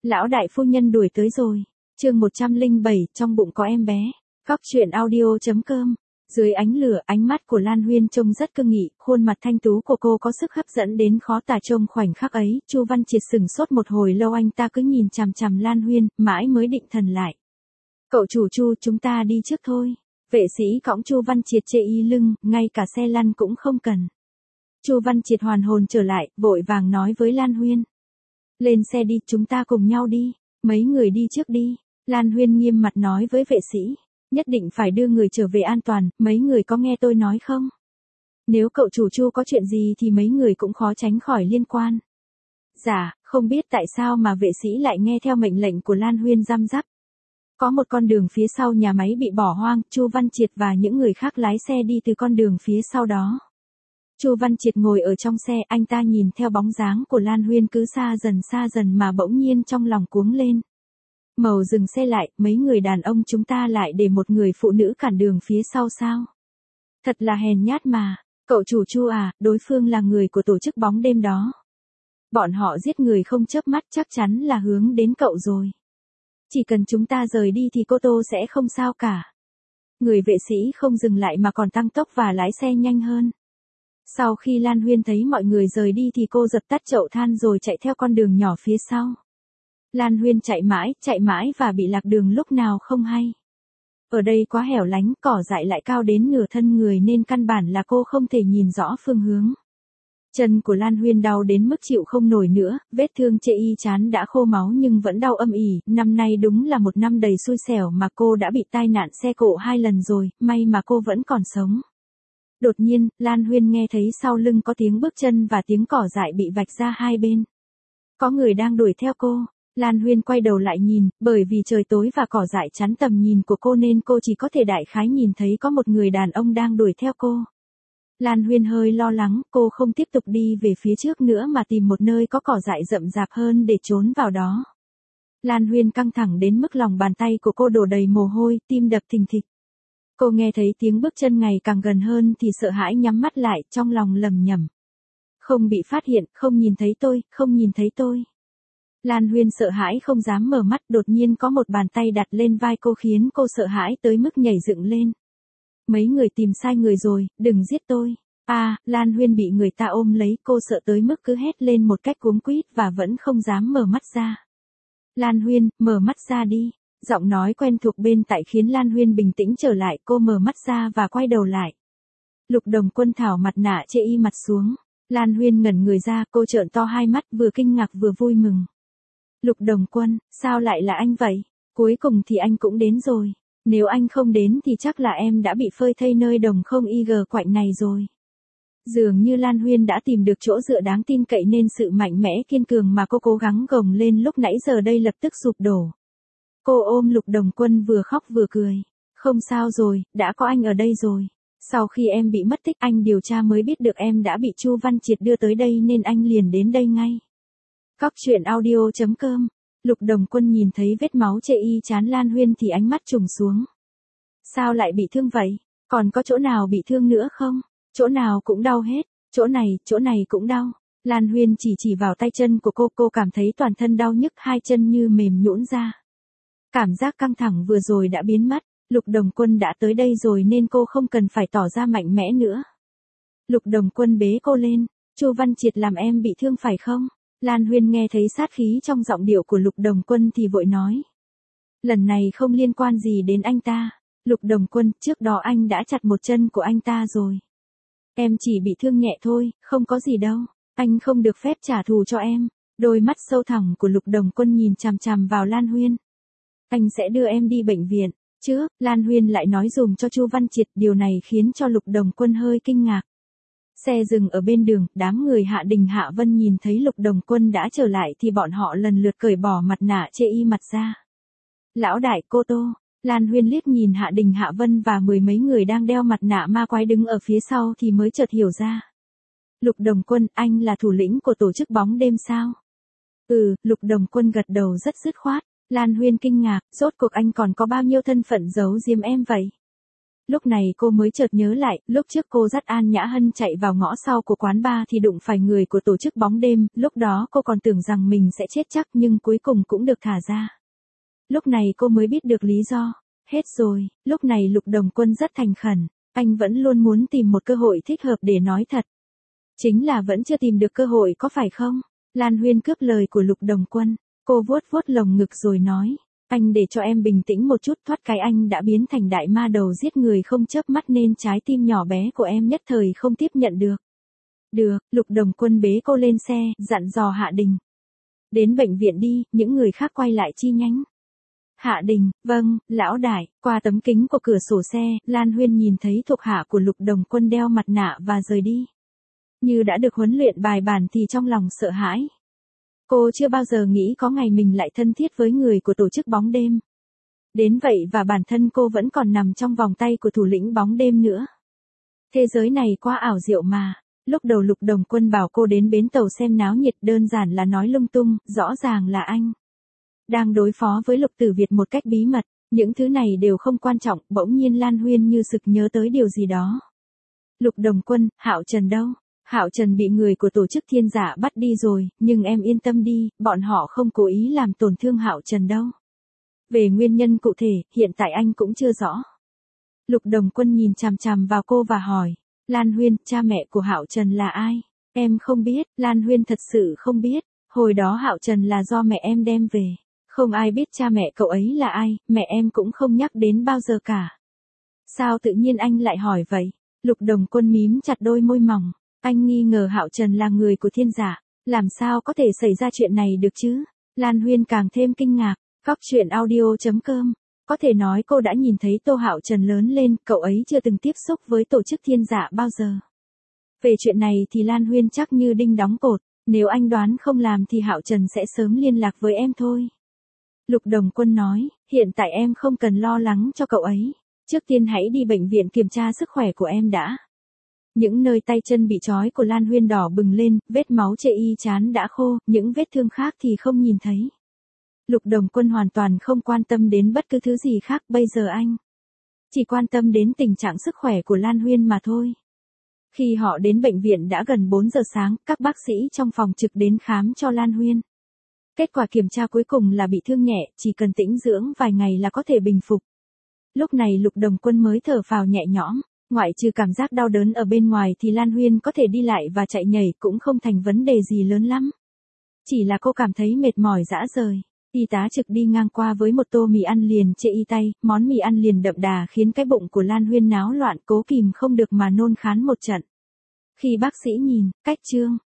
Lão đại phu nhân đuổi tới rồi. Chương 107, trong bụng có em bé. Góc truyện audio.com. Dưới ánh lửa, ánh mắt của Lan Huyên trông rất cương nghị, khuôn mặt thanh tú của cô có sức hấp dẫn đến khó tả. Trông khoảnh khắc ấy, Chu Văn Triệt sững sốt một hồi lâu, anh ta cứ nhìn chằm chằm Lan Huyên, mãi mới định thần lại. Cậu chủ Chu, chúng ta đi trước thôi. Vệ sĩ cõng Chu Văn Triệt chê y lưng, ngay cả xe lăn cũng không cần. Chu Văn Triệt hoàn hồn trở lại, vội vàng nói với Lan Huyên. Lên xe đi, chúng ta cùng nhau đi. Mấy người đi trước đi. Lan Huyên nghiêm mặt nói với vệ sĩ. Nhất định phải đưa người trở về an toàn, mấy người có nghe tôi nói không? Nếu cậu chủ Chu có chuyện gì thì mấy người cũng khó tránh khỏi liên quan. Dạ, không biết tại sao mà vệ sĩ lại nghe theo mệnh lệnh của Lan Huyên răm rắp. Có một con đường phía sau nhà máy bị bỏ hoang, Chu Văn Triệt và những người khác lái xe đi từ con đường phía sau đó. Chu Văn Triệt ngồi ở trong xe, anh ta nhìn theo bóng dáng của Lan Huyên cứ xa dần mà bỗng nhiên trong lòng cuống lên. Màu dừng xe lại, mấy người đàn ông chúng ta lại để một người phụ nữ cản đường phía sau sao? Thật là hèn nhát mà. Cậu chủ Chu à, đối phương là người của tổ chức bóng đêm đó. Bọn họ giết người không chớp mắt, chắc chắn là hướng đến cậu rồi. Chỉ cần chúng ta rời đi thì cô Tô sẽ không sao cả. Người vệ sĩ không dừng lại mà còn tăng tốc và lái xe nhanh hơn. Sau khi Lan Huyên thấy mọi người rời đi thì cô dập tắt chậu than rồi chạy theo con đường nhỏ phía sau. Lan Huyên chạy mãi và bị lạc đường lúc nào không hay. Ở đây quá hẻo lánh, cỏ dại lại cao đến nửa thân người nên căn bản là cô không thể nhìn rõ phương hướng. Chân của Lan Huyên đau đến mức chịu không nổi nữa, vết thương chệ y chán đã khô máu nhưng vẫn đau âm ỉ. Năm nay đúng là một năm đầy xui xẻo mà cô đã bị tai nạn xe cộ 2 lần rồi, may mà cô vẫn còn sống. Đột nhiên, Lan Huyên nghe thấy sau lưng có tiếng bước chân và tiếng cỏ dại bị vạch ra hai bên. Có người đang đuổi theo cô. Lan Huyên quay đầu lại nhìn, bởi vì trời tối và cỏ dại chắn tầm nhìn của cô nên cô chỉ có thể đại khái nhìn thấy có một người đàn ông đang đuổi theo cô. Lan Huyên hơi lo lắng, cô không tiếp tục đi về phía trước nữa mà tìm một nơi có cỏ dại rậm rạp hơn để trốn vào đó. Lan Huyên căng thẳng đến mức lòng bàn tay của cô đổ đầy mồ hôi, tim đập thình thịch. Cô nghe thấy tiếng bước chân ngày càng gần hơn thì sợ hãi nhắm mắt lại, trong lòng lầm nhầm. Không bị phát hiện, không nhìn thấy tôi. Lan Huyên sợ hãi không dám mở mắt, đột nhiên có một bàn tay đặt lên vai cô khiến cô sợ hãi tới mức nhảy dựng lên. Mấy người tìm sai người rồi, đừng giết tôi. Lan Huyên bị người ta ôm lấy, cô sợ tới mức cứ hét lên một cách cuống quýt và vẫn không dám mở mắt ra. Lan Huyên, mở mắt ra đi. Giọng nói quen thuộc bên tai khiến Lan Huyên bình tĩnh trở lại, cô mở mắt ra và quay đầu lại. Lục Đồng Quân tháo mặt nạ che y mặt xuống. Lan Huyên ngẩn người ra, cô trợn to hai mắt vừa kinh ngạc vừa vui mừng. Lục Đồng Quân, sao lại là anh vậy? Cuối cùng thì anh cũng đến rồi. Nếu anh không đến thì chắc là em đã bị phơi thây nơi đồng không IG quạnh này rồi. Dường như Lan Huyên đã tìm được chỗ dựa đáng tin cậy nên sự mạnh mẽ kiên cường mà cô cố gắng gồng lên lúc nãy giờ đây lập tức sụp đổ. Cô ôm Lục Đồng Quân vừa khóc vừa cười. Không sao rồi, đã có anh ở đây rồi. Sau khi em bị mất tích anh điều tra mới biết được em đã bị Chu Văn Triệt đưa tới đây nên anh liền đến đây ngay. Góc truyện audio.com. Lục Đồng Quân nhìn thấy vết máu chệ y chán Lan Huyên thì ánh mắt trùng xuống. Sao lại bị thương vậy? Còn có chỗ nào bị thương nữa không? Chỗ nào cũng đau hết. Chỗ này cũng đau. Lan Huyên chỉ vào tay chân của cô cảm thấy toàn thân đau nhức, hai chân như mềm nhũn ra. Cảm giác căng thẳng vừa rồi đã biến mất. Lục Đồng Quân đã tới đây rồi nên cô không cần phải tỏ ra mạnh mẽ nữa. Lục Đồng Quân bế cô lên. Chu Văn Triệt làm em bị thương phải không? Lan Huyên nghe thấy sát khí trong giọng điệu của Lục Đồng Quân thì vội nói. Lần này không liên quan gì đến anh ta. Lục Đồng Quân, trước đó anh đã chặt một chân của anh ta rồi. Em chỉ bị thương nhẹ thôi, không có gì đâu. Anh không được phép trả thù cho em. Đôi mắt sâu thẳm của Lục Đồng Quân nhìn chằm chằm vào Lan Huyên. Anh sẽ đưa em đi bệnh viện. Chứ, Lan Huyên lại nói dùm cho Chu Văn Triệt, điều này khiến cho Lục Đồng Quân hơi kinh ngạc. Xe dừng ở bên đường, đám người Hạ Đình Hạ Vân nhìn thấy Lục Đồng Quân đã trở lại thì bọn họ lần lượt cởi bỏ mặt nạ che y mặt ra. Lão đại, cô Tô. Lan Huyên liếc nhìn Hạ Đình Hạ Vân và mười mấy người đang đeo mặt nạ ma quái đứng ở phía sau thì mới chợt hiểu ra. Lục Đồng Quân, anh là thủ lĩnh của tổ chức bóng đêm sao? Lục Đồng Quân gật đầu rất dứt khoát. Lan Huyên kinh ngạc, rốt cuộc anh còn có bao nhiêu thân phận giấu giếm em vậy? Lúc này cô mới chợt nhớ lại, lúc trước cô dắt An Nhã Hân chạy vào ngõ sau của quán bar thì đụng phải người của tổ chức bóng đêm, lúc đó cô còn tưởng rằng mình sẽ chết chắc nhưng cuối cùng cũng được thả ra. Lúc này cô mới biết được lý do. Hết rồi, lúc này Lục Đồng Quân rất thành khẩn, anh vẫn luôn muốn tìm một cơ hội thích hợp để nói thật. Chính là vẫn chưa tìm được cơ hội có phải không? Lan Huyên cướp lời của Lục Đồng Quân, cô vuốt vuốt lồng ngực rồi nói, anh để cho em bình tĩnh một chút, thoát cái anh đã biến thành đại ma đầu giết người không chớp mắt nên trái tim nhỏ bé của em nhất thời không tiếp nhận được. Được, Lục Đồng Quân bế cô lên xe, dặn dò Hạ Đình. Đến bệnh viện đi, những người khác quay lại chi nhánh. Hạ Đình, vâng, lão đại, qua tấm kính của cửa sổ xe, Lan Huyên nhìn thấy thuộc hạ của Lục Đồng Quân đeo mặt nạ và rời đi. Như đã được huấn luyện bài bản thì trong lòng sợ hãi. Cô chưa bao giờ nghĩ có ngày mình lại thân thiết với người của tổ chức bóng đêm. Đến vậy và bản thân cô vẫn còn nằm trong vòng tay của thủ lĩnh bóng đêm nữa. Thế giới này quá ảo diệu mà. Lúc đầu Lục Đồng Quân bảo cô đến bến tàu xem náo nhiệt đơn giản là nói lung tung, rõ ràng là anh đang đối phó với Lục Tử Việt một cách bí mật, những thứ này đều không quan trọng, bỗng nhiên Lan Huyên như sực nhớ tới điều gì đó. Lục Đồng Quân, Hạo Trần đâu? Hạo Trần bị người của tổ chức Thiên Giả bắt đi rồi, nhưng em yên tâm đi, bọn họ không cố ý làm tổn thương Hạo Trần đâu. Về nguyên nhân cụ thể, hiện tại anh cũng chưa rõ. Lục Đồng Quân nhìn chằm chằm vào cô và hỏi, Lan Huyên, cha mẹ của Hạo Trần là ai? Em không biết, Lan Huyên thật sự không biết, hồi đó Hạo Trần là do mẹ em đem về. Không ai biết cha mẹ cậu ấy là ai, mẹ em cũng không nhắc đến bao giờ cả. Sao tự nhiên anh lại hỏi vậy? Lục Đồng Quân mím chặt đôi môi mỏng, anh nghi ngờ Hạo Trần là người của Thiên Giả, làm sao có thể xảy ra chuyện này được chứ? Lan Huyên càng thêm kinh ngạc, Cóc Truyện Audio.com, có thể nói cô đã nhìn thấy Tô Hạo Trần lớn lên, cậu ấy chưa từng tiếp xúc với tổ chức Thiên Giả bao giờ. Về chuyện này thì Lan Huyên chắc như đinh đóng cột, nếu anh đoán không làm thì Hạo Trần sẽ sớm liên lạc với em thôi. Lục Đồng Quân nói, hiện tại em không cần lo lắng cho cậu ấy, trước tiên hãy đi bệnh viện kiểm tra sức khỏe của em đã. Những nơi tay chân bị trói của Lan Huyên đỏ bừng lên, vết máu chệ y chán đã khô, những vết thương khác thì không nhìn thấy. Lục Đồng Quân hoàn toàn không quan tâm đến bất cứ thứ gì khác, bây giờ anh chỉ quan tâm đến tình trạng sức khỏe của Lan Huyên mà thôi. Khi họ đến bệnh viện đã gần 4 giờ sáng, các bác sĩ trong phòng trực đến khám cho Lan Huyên. Kết quả kiểm tra cuối cùng là bị thương nhẹ, chỉ cần tĩnh dưỡng vài ngày là có thể bình phục. Lúc này Lục Đồng Quân mới thở phào nhẹ nhõm, ngoại trừ cảm giác đau đớn ở bên ngoài thì Lan Huyên có thể đi lại và chạy nhảy cũng không thành vấn đề gì lớn lắm. Chỉ là cô cảm thấy mệt mỏi rã rời. Y tá trực đi ngang qua với một tô mì ăn liền chê y tay, món mì ăn liền đậm đà khiến cái bụng của Lan Huyên náo loạn, cố kìm không được mà nôn khan một trận. Khi bác sĩ nhìn, cách chương